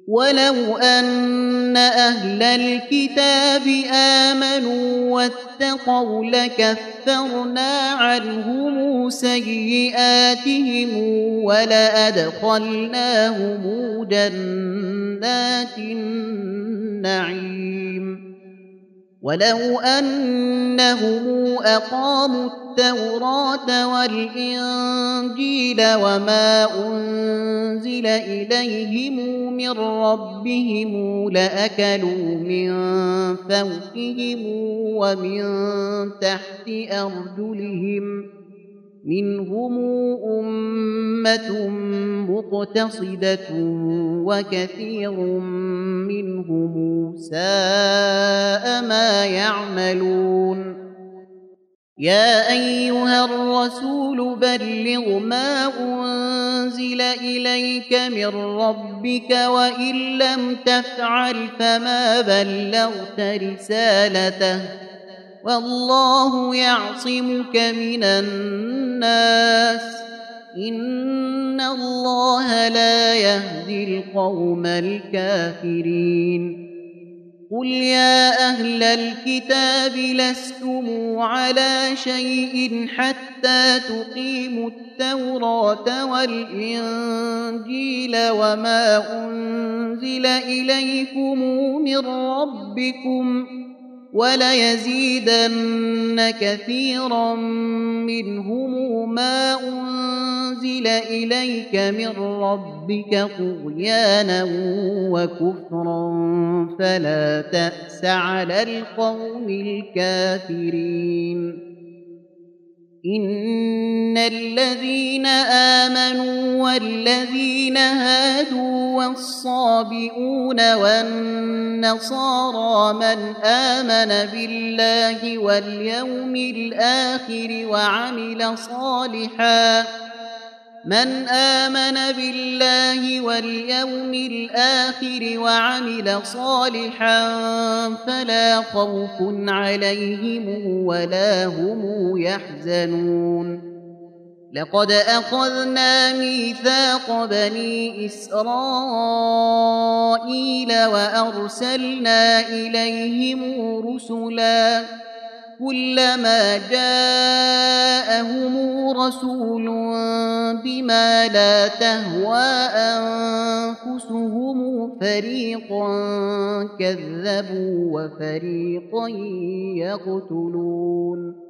ولو أن أهل الكتاب آمنوا واتقوا لكفرنا عنهم سيئاتهم ولأدخلناهم جنات النعيم ولو أنهم أقاموا التوراة والإنجيل وما أنزل إليهم من ربهم لأكلوا من فوقهم ومن تحت أرجلهم منهم أمة مقتصدة وكثير منهم ساء ما يعملون يا أيها الرسول بلغ ما أنزل إليك من ربك وإن لم تفعل فما بلغت رسالته والله يعصمك من الناس إن الله لا يهدي القوم الكافرين قل يا أهل الكتاب لستم على شيء حتى تقيموا التوراة والإنجيل وما أنزل إليكم من ربكم وليزيدن كثيرا منهم ما أنزل إليك من ربك طغيانا وكفرا فلا تأس على القوم الكافرين إن الذين آمنوا والذين هادوا والصابئون والنصارى من آمن بالله واليوم الآخر وعمل صالحا فلا خوف عليهم ولا هم يحزنون لقد أخذنا ميثاق بني إسرائيل وأرسلنا إليهم رسلا كلما جاءهم رسول بما لا تهوى أنفسهم فريقا كذبوا وفريقا يقتلون